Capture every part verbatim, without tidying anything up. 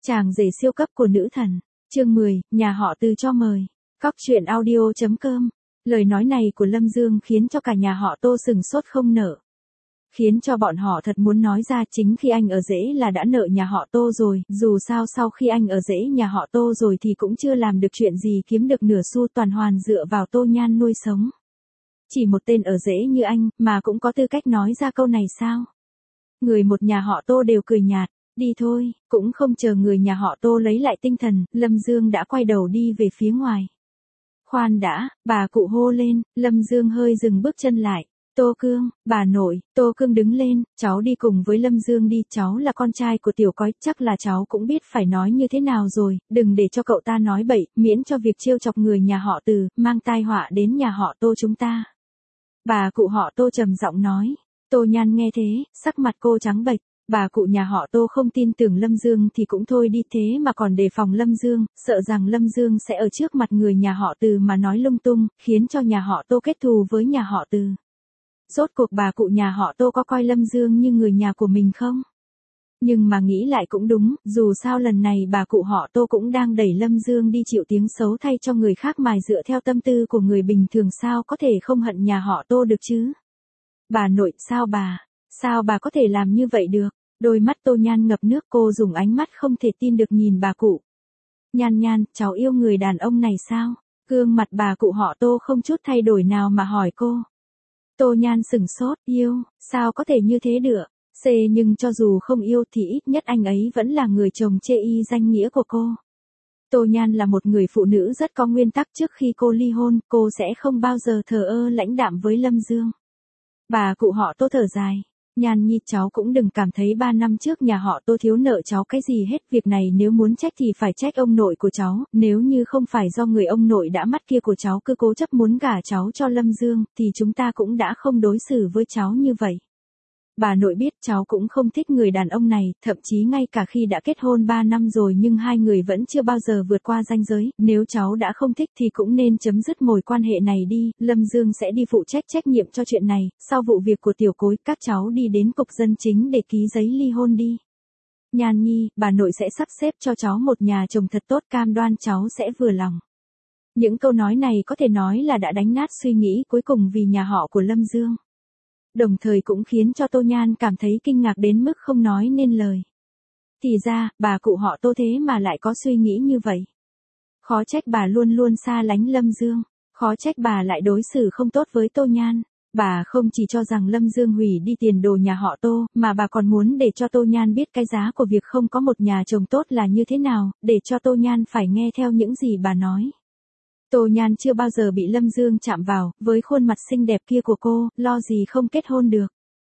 Chàng rể siêu cấp của nữ thần. Chương mười, nhà họ Từ cho mời. Cóc truyện audio chấm com. Lời nói này của Lâm Dương khiến cho cả nhà họ Tô sừng sốt không nở. Khiến cho bọn họ thật muốn nói ra, chính khi anh ở rễ là đã nợ nhà họ Tô rồi, dù sao sau khi anh ở rễ nhà họ Tô rồi thì cũng chưa làm được chuyện gì kiếm được nửa xu, toàn hoàn dựa vào Tô Nhan nuôi sống. Chỉ một tên ở rễ như anh mà cũng có tư cách nói ra câu này sao? Người một nhà họ Tô đều cười nhạt. Đi thôi. Cũng không chờ người nhà họ Tô lấy lại tinh thần, Lâm Dương đã quay đầu đi về phía ngoài. Khoan đã, bà cụ hô lên. Lâm Dương hơi dừng bước chân lại. Tô Cương, bà nội. Tô Cương đứng lên, cháu đi cùng với Lâm Dương đi, cháu là con trai của tiểu cói, chắc là cháu cũng biết phải nói như thế nào rồi, đừng để cho cậu ta nói bậy, miễn cho việc trêu chọc người nhà họ Từ, mang tai họa đến nhà họ Tô chúng ta. Bà cụ họ Tô trầm giọng nói. Tô Nhan nghe thế, sắc mặt cô trắng bệch. Bà cụ nhà họ Tô không tin tưởng Lâm Dương thì cũng thôi đi, thế mà còn đề phòng Lâm Dương, sợ rằng Lâm Dương sẽ ở trước mặt người nhà họ Từ mà nói lung tung, khiến cho nhà họ Tô kết thù với nhà họ Từ. Rốt cuộc bà cụ nhà họ Tô có coi Lâm Dương như người nhà của mình không? Nhưng mà nghĩ lại cũng đúng, dù sao lần này bà cụ họ Tô cũng đang đẩy Lâm Dương đi chịu tiếng xấu thay cho người khác, mà dựa theo tâm tư của người bình thường sao có thể không hận nhà họ Tô được chứ? Bà nội, sao bà? Sao bà có thể làm như vậy được? Đôi mắt Tô Nhan ngập nước, cô dùng ánh mắt không thể tin được nhìn bà cụ. Nhan Nhan, cháu yêu người đàn ông này sao? Gương mặt bà cụ họ Tô không chút thay đổi nào mà hỏi cô. Tô Nhan sửng sốt, yêu, sao có thể như thế được? C nhưng cho dù không yêu thì ít nhất anh ấy vẫn là người chồng chê y danh nghĩa của cô. Tô Nhan là một người phụ nữ rất có nguyên tắc, trước khi cô ly hôn, cô sẽ không bao giờ thờ ơ lãnh đạm với Lâm Dương. Bà cụ họ Tô thở dài. Nhan Nhi, cháu cũng đừng cảm thấy ba năm trước nhà họ Tô thiếu nợ cháu cái gì hết, việc này nếu muốn trách thì phải trách ông nội của cháu, nếu như không phải do người ông nội đã mắt kia của cháu cứ cố chấp muốn gả cháu cho Lâm Dương, thì chúng ta cũng đã không đối xử với cháu như vậy. Bà nội biết cháu cũng không thích người đàn ông này, thậm chí ngay cả khi đã kết hôn ba năm rồi nhưng hai người vẫn chưa bao giờ vượt qua ranh giới, nếu cháu đã không thích thì cũng nên chấm dứt mối quan hệ này đi, Lâm Dương sẽ đi phụ trách trách nhiệm cho chuyện này, sau vụ việc của tiểu cối, các cháu đi đến cục dân chính để ký giấy ly hôn đi. Nhan Nhi, bà nội sẽ sắp xếp cho cháu một nhà chồng thật tốt, cam đoan cháu sẽ vừa lòng. Những câu nói này có thể nói là đã đánh nát suy nghĩ cuối cùng vì nhà họ của Lâm Dương. Đồng thời cũng khiến cho Tô Nhan cảm thấy kinh ngạc đến mức không nói nên lời. Thì ra, bà cụ họ Tô thế mà lại có suy nghĩ như vậy. Khó trách bà luôn luôn xa lánh Lâm Dương. Khó trách bà lại đối xử không tốt với Tô Nhan. Bà không chỉ cho rằng Lâm Dương hủy đi tiền đồ nhà họ Tô, mà bà còn muốn để cho Tô Nhan biết cái giá của việc không có một nhà chồng tốt là như thế nào, để cho Tô Nhan phải nghe theo những gì bà nói. Tô Nhan chưa bao giờ bị Lâm Dương chạm vào, với khuôn mặt xinh đẹp kia của cô, lo gì không kết hôn được.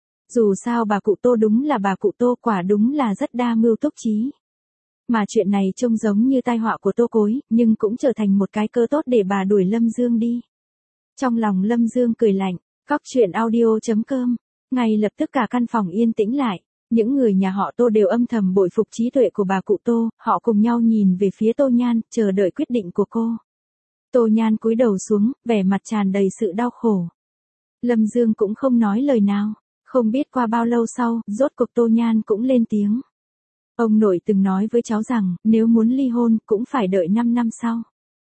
Dù sao bà cụ Tô đúng là bà cụ Tô, quả đúng là rất đa mưu túc trí. Mà chuyện này trông giống như tai họa của Tô Cối, nhưng cũng trở thành một cái cơ tốt để bà đuổi Lâm Dương đi. Trong lòng Lâm Dương cười lạnh, cóc truyện audio chấm com, ngay lập tức cả căn phòng yên tĩnh lại. Những người nhà họ Tô đều âm thầm bội phục trí tuệ của bà cụ Tô, họ cùng nhau nhìn về phía Tô Nhan, chờ đợi quyết định của cô. Tô Nhan cúi đầu xuống, vẻ mặt tràn đầy sự đau khổ. Lâm Dương cũng không nói lời nào. Không biết qua bao lâu sau, rốt cuộc Tô Nhan cũng lên tiếng. Ông nội từng nói với cháu rằng, nếu muốn ly hôn, cũng phải đợi năm năm sau.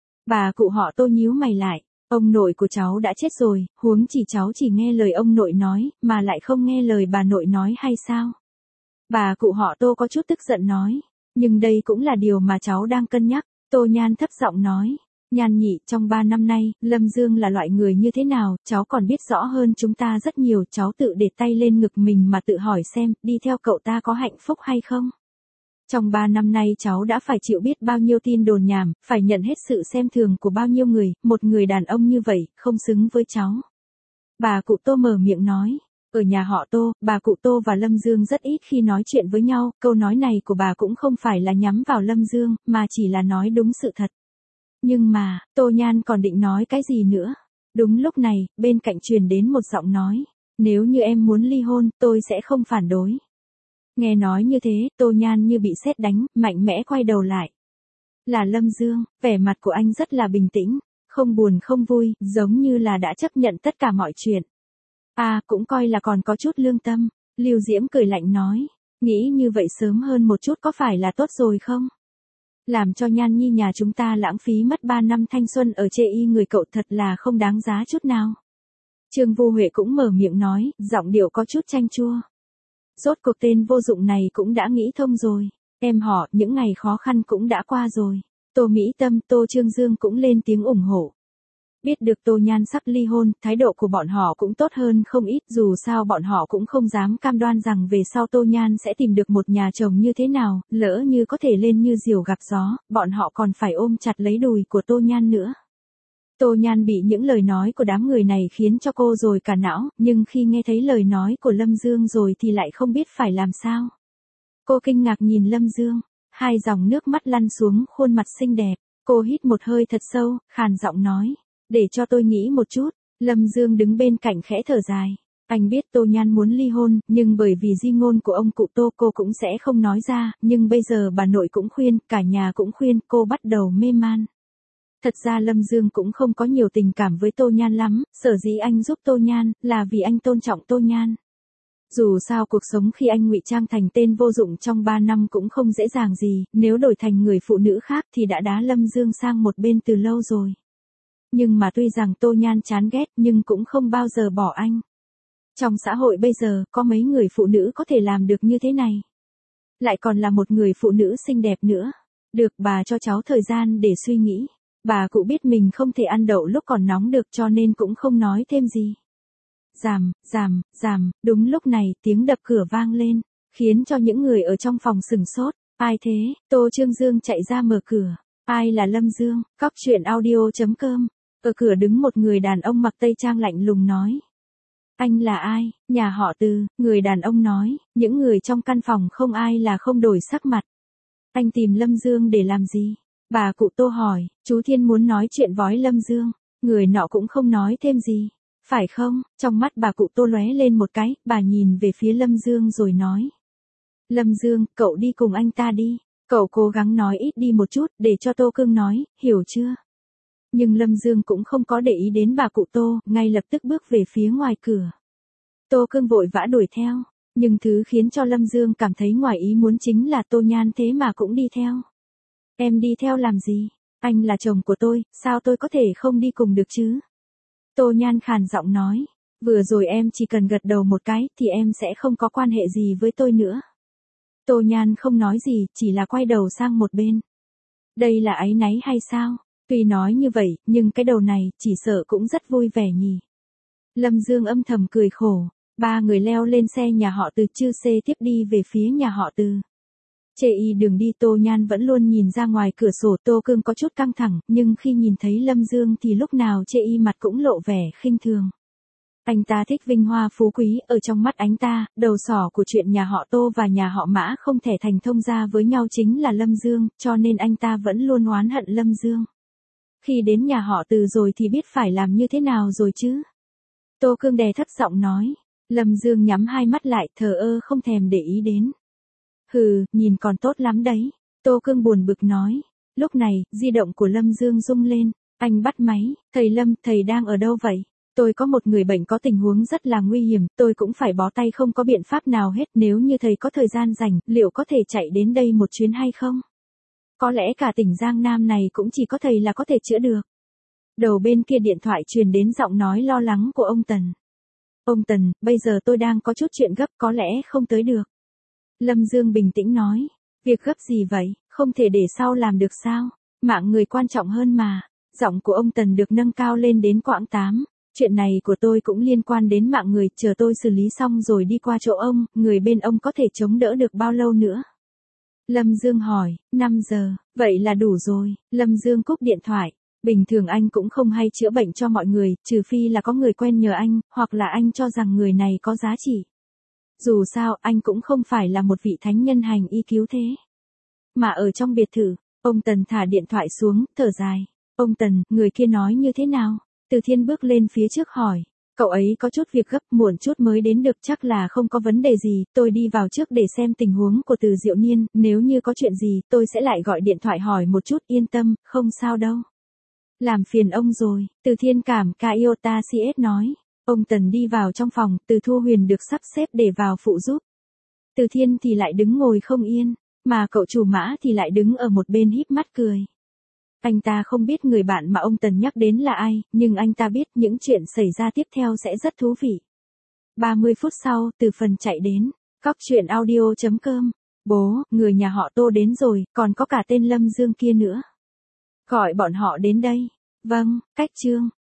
Bà cụ họ Tô nhíu mày lại. Ông nội của cháu đã chết rồi, huống chỉ cháu chỉ nghe lời ông nội nói, mà lại không nghe lời bà nội nói hay sao? Bà cụ họ Tô có chút tức giận nói. Nhưng đây cũng là điều mà cháu đang cân nhắc. Tô Nhan thấp giọng nói. Nhan Nhị, trong ba năm nay, Lâm Dương là loại người như thế nào, cháu còn biết rõ hơn chúng ta rất nhiều, cháu tự để tay lên ngực mình mà tự hỏi xem, đi theo cậu ta có hạnh phúc hay không? Trong ba năm nay cháu đã phải chịu biết bao nhiêu tin đồn nhảm, phải nhận hết sự xem thường của bao nhiêu người, một người đàn ông như vậy, không xứng với cháu. Bà cụ Tô mở miệng nói. Ở nhà họ Tô, bà cụ Tô và Lâm Dương rất ít khi nói chuyện với nhau, câu nói này của bà cũng không phải là nhắm vào Lâm Dương, mà chỉ là nói đúng sự thật. Nhưng mà, Tô Nhan còn định nói cái gì nữa? Đúng lúc này, bên cạnh truyền đến một giọng nói. Nếu như em muốn ly hôn, tôi sẽ không phản đối. Nghe nói như thế, Tô Nhan như bị sét đánh, mạnh mẽ quay đầu lại. Là Lâm Dương, vẻ mặt của anh rất là bình tĩnh, không buồn không vui, giống như là đã chấp nhận tất cả mọi chuyện. À, cũng coi là còn có chút lương tâm. Lưu Diễm cười lạnh nói. Nghĩ như vậy sớm hơn một chút có phải là tốt rồi không? Làm cho Nhan Nhi nhà chúng ta lãng phí mất ba năm thanh xuân ở chê y người cậu thật là không đáng giá chút nào. Trương Vô Huệ cũng mở miệng nói, giọng điệu có chút chanh chua. Rốt cuộc tên vô dụng này cũng đã nghĩ thông rồi. Em họ, những ngày khó khăn cũng đã qua rồi. Tô Mỹ Tâm, Tô Trương Dương cũng lên tiếng ủng hộ. Biết được Tô Nhan sắp ly hôn, thái độ của bọn họ cũng tốt hơn không ít, dù sao bọn họ cũng không dám cam đoan rằng về sau Tô Nhan sẽ tìm được một nhà chồng như thế nào, lỡ như có thể lên như diều gặp gió, bọn họ còn phải ôm chặt lấy đùi của Tô Nhan nữa. Tô Nhan bị những lời nói của đám người này khiến cho cô rồi cả não, nhưng khi nghe thấy lời nói của Lâm Dương rồi thì lại không biết phải làm sao. Cô kinh ngạc nhìn Lâm Dương, hai dòng nước mắt lăn xuống khuôn mặt xinh đẹp, cô hít một hơi thật sâu, khàn giọng nói. Để cho tôi nghĩ một chút, Lâm Dương đứng bên cạnh khẽ thở dài. Anh biết Tô Nhan muốn ly hôn, nhưng bởi vì di ngôn của ông cụ Tô cô cũng sẽ không nói ra, nhưng bây giờ bà nội cũng khuyên, cả nhà cũng khuyên, cô bắt đầu mê man. Thật ra Lâm Dương cũng không có nhiều tình cảm với Tô Nhan lắm, sở dĩ anh giúp Tô Nhan, là vì anh tôn trọng Tô Nhan. Dù sao cuộc sống khi anh ngụy trang thành tên vô dụng trong ba năm cũng không dễ dàng gì, nếu đổi thành người phụ nữ khác thì đã đá Lâm Dương sang một bên từ lâu rồi. Nhưng mà tuy rằng Tô Nhan chán ghét nhưng cũng không bao giờ bỏ anh. Trong xã hội bây giờ, có mấy người phụ nữ có thể làm được như thế này. Lại còn là một người phụ nữ xinh đẹp nữa. Được, bà cho cháu thời gian để suy nghĩ. Bà cụ biết mình không thể ăn đậu lúc còn nóng được cho nên cũng không nói thêm gì. Ràm, ràm, ràm, đúng lúc này tiếng đập cửa vang lên, khiến cho những người ở trong phòng sửng sốt. Ai thế? Tô Trương Dương chạy ra mở cửa. Ai là Lâm Dương? Cóc truyện audio chấm com. Ở cửa đứng một người đàn ông mặc tây trang lạnh lùng nói. Anh là ai? Nhà họ Từ, người đàn ông nói, những người trong căn phòng không ai là không đổi sắc mặt. Anh tìm Lâm Dương để làm gì? Bà cụ Tô hỏi, chú Thiên muốn nói chuyện với Lâm Dương, người nọ cũng không nói thêm gì. Phải không? Trong mắt bà cụ Tô lóe lên một cái, bà nhìn về phía Lâm Dương rồi nói. Lâm Dương, cậu đi cùng anh ta đi. Cậu cố gắng nói ít đi một chút, để cho Tô Cương nói, hiểu chưa? Nhưng Lâm Dương cũng không có để ý đến bà cụ Tô, ngay lập tức bước về phía ngoài cửa. Tô Cương vội vã đuổi theo, nhưng thứ khiến cho Lâm Dương cảm thấy ngoài ý muốn chính là Tô Nhan thế mà cũng đi theo. Em đi theo làm gì? Anh là chồng của tôi, sao tôi có thể không đi cùng được chứ? Tô Nhan khàn giọng nói, vừa rồi em chỉ cần gật đầu một cái thì em sẽ không có quan hệ gì với tôi nữa. Tô Nhan không nói gì, chỉ là quay đầu sang một bên. Đây là áy náy hay sao? Tuy nói như vậy, nhưng cái đầu này, chỉ sợ cũng rất vui vẻ nhỉ. Lâm Dương âm thầm cười khổ, ba người leo lên xe nhà họ Từ chư xê tiếp đi về phía nhà họ Từ. Chê y đường đi Tô Nhan vẫn luôn nhìn ra ngoài cửa sổ. Tô Cương có chút căng thẳng, nhưng khi nhìn thấy Lâm Dương thì lúc nào chê y mặt cũng lộ vẻ khinh thường. Anh ta thích vinh hoa phú quý, ở trong mắt anh ta, đầu sỏ của chuyện nhà họ Tô và nhà họ Mã không thể thành thông gia với nhau chính là Lâm Dương, cho nên anh ta vẫn luôn oán hận Lâm Dương. Khi đến nhà họ Từ rồi thì biết phải làm như thế nào rồi chứ? Tô Cương đè thấp giọng nói. Lâm Dương nhắm hai mắt lại, thờ ơ không thèm để ý đến. Hừ, nhìn còn tốt lắm đấy. Tô Cương buồn bực nói. Lúc này, di động của Lâm Dương rung lên. Anh bắt máy. Thầy Lâm, thầy đang ở đâu vậy? Tôi có một người bệnh có tình huống rất là nguy hiểm, tôi cũng phải bó tay không có biện pháp nào hết. Nếu như thầy có thời gian rảnh, liệu có thể chạy đến đây một chuyến hay không? Có lẽ cả tỉnh Giang Nam này cũng chỉ có thầy là có thể chữa được. Đầu bên kia điện thoại truyền đến giọng nói lo lắng của ông Tần. Ông Tần, bây giờ tôi đang có chút chuyện gấp, có lẽ không tới được. Lâm Dương bình tĩnh nói. Việc gấp gì vậy, không thể để sau làm được sao? Mạng người quan trọng hơn mà. Giọng của ông Tần được nâng cao lên đến quãng tám. Chuyện này của tôi cũng liên quan đến mạng người, chờ tôi xử lý xong rồi đi qua chỗ ông, người bên ông có thể chống đỡ được bao lâu nữa? Lâm Dương hỏi, năm giờ, vậy là đủ rồi. Lâm Dương cúp điện thoại. Bình thường anh cũng không hay chữa bệnh cho mọi người, trừ phi là có người quen nhờ anh, hoặc là anh cho rằng người này có giá trị. Dù sao, anh cũng không phải là một vị thánh nhân hành y cứu thế. Mà ở trong biệt thự, ông Tần thả điện thoại xuống, thở dài. Ông Tần, người kia nói như thế nào? Từ Thiên bước lên phía trước hỏi. Cậu ấy có chút việc gấp, muộn chút mới đến được, chắc là không có vấn đề gì, tôi đi vào trước để xem tình huống của Từ Diệu Niên, nếu như có chuyện gì, tôi sẽ lại gọi điện thoại hỏi một chút, yên tâm, không sao đâu. Làm phiền ông rồi, Từ Thiên cảm Kaiota xê ét nói. Ông Tần đi vào trong phòng, Từ Thu Huyền được sắp xếp để vào phụ giúp. Từ Thiên thì lại đứng ngồi không yên, mà cậu chủ Mã thì lại đứng ở một bên híp mắt cười. Anh ta không biết người bạn mà ông Tần nhắc đến là ai, nhưng anh ta biết những chuyện xảy ra tiếp theo sẽ rất thú vị. ba mươi phút sau, Từ Phần chạy đến. Cóc truyện audio chấm com. Bố, người nhà họ Tô đến rồi, còn có cả tên Lâm Dương kia nữa. Gọi bọn họ đến đây. Vâng, cách chương.